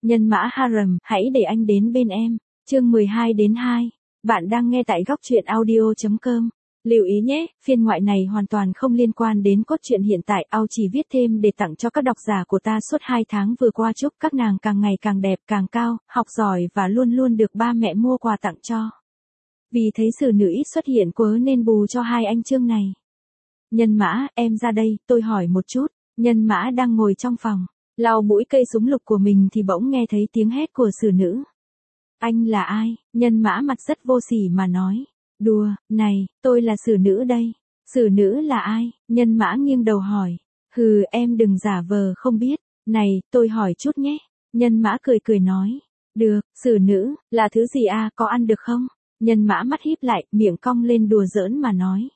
Nhân mã Harem, hãy để anh đến bên em. Chương 12-2. Bạn đang nghe tại góc truyện audio.com. Lưu ý nhé, phiên ngoại này hoàn toàn không liên quan đến cốt truyện hiện tại. Ao chỉ viết thêm để tặng cho các độc giả của ta suốt 2 tháng vừa qua, chúc các nàng càng ngày càng đẹp, càng cao, học giỏi và luôn luôn được ba mẹ mua quà tặng cho. Vì thấy xử nữ ít xuất hiện quá nên bù cho hai anh chương này. Nhân mã, em ra đây, tôi hỏi một chút. Nhân mã đang ngồi trong phòng, lau mũi cây súng lục của mình thì bỗng nghe thấy tiếng hét của xử nữ. Anh là ai? Nhân mã mặt rất vô sỉ mà nói. Đùa, này, tôi là xử nữ đây. Xử nữ là ai? Nhân mã nghiêng đầu hỏi. Hừ, em đừng giả vờ không biết. Này, tôi hỏi chút nhé. Nhân mã cười cười nói. Được, xử nữ, là thứ gì à, có ăn được không? Nhân mã mắt híp lại, miệng cong lên đùa giỡn mà nói.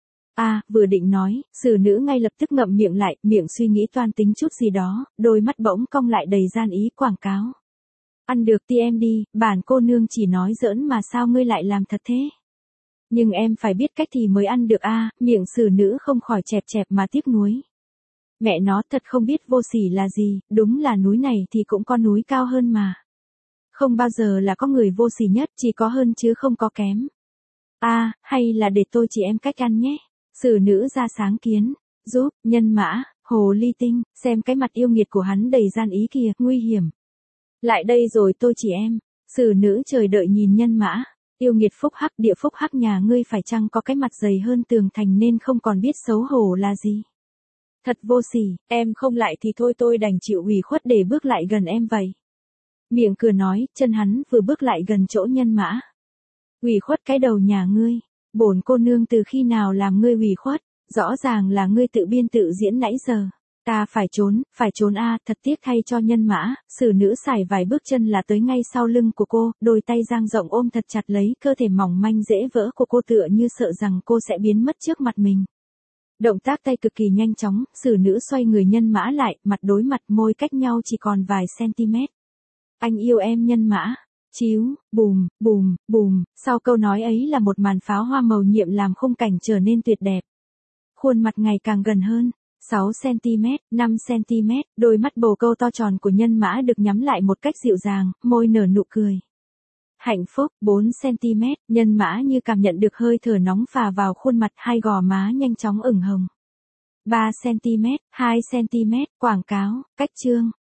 Vừa định nói, xử nữ ngay lập tức ngậm miệng lại, miệng suy nghĩ toan tính chút gì đó, đôi mắt bỗng cong lại đầy gian ý quảng cáo. Ăn được thì em đi, bản cô nương chỉ nói giỡn mà sao ngươi lại làm thật thế? Nhưng em phải biết cách thì mới ăn được miệng xử nữ không khỏi chẹp chẹp mà tiếc nuối. Mẹ nó thật không biết vô sỉ là gì, đúng là núi này thì cũng có núi cao hơn mà. Không bao giờ là có người vô sỉ nhất, chỉ có hơn chứ không có kém. Hay là để tôi chỉ em cách ăn nhé. Xử nữ ra sáng kiến, giúp, nhân mã, hồ ly tinh, xem cái mặt yêu nghiệt của hắn đầy gian ý kìa, nguy hiểm. Lại đây rồi tôi chỉ em. Xử nữ chờ đợi nhìn nhân mã. Yêu nghiệt phúc hắc, địa phúc hắc, nhà ngươi phải chăng có cái mặt dày hơn tường thành nên không còn biết xấu hổ là gì. Thật vô sỉ, em không lại thì thôi, tôi đành chịu ủy khuất để bước lại gần em vậy. Miệng cười nói, chân hắn vừa bước lại gần chỗ nhân mã. Ủy khuất cái đầu nhà ngươi. Bổn cô nương từ khi nào làm ngươi ủy khuất, rõ ràng là ngươi tự biên tự diễn nãy giờ. Ta phải trốn thật tiếc thay cho nhân mã, xử nữ xài vài bước chân là tới ngay sau lưng của cô, đôi tay dang rộng ôm thật chặt lấy cơ thể mỏng manh dễ vỡ của cô, tựa như sợ rằng cô sẽ biến mất trước mặt mình. Động tác tay cực kỳ nhanh chóng, xử nữ xoay người nhân mã lại, mặt đối mặt, môi cách nhau chỉ còn vài cm. Anh yêu em nhân mã. Chíu, bùm, bùm, bùm, sau câu nói ấy là một màn pháo hoa màu nhiệm làm khung cảnh trở nên tuyệt đẹp. Khuôn mặt ngày càng gần hơn, 6 cm, 5 cm, đôi mắt bồ câu to tròn của nhân mã được nhắm lại một cách dịu dàng, môi nở nụ cười. Hạnh phúc, 4 cm, nhân mã như cảm nhận được hơi thở nóng phả vào khuôn mặt, hai gò má nhanh chóng ửng hồng. 3 cm, 2 cm, quảng cáo, cách chương,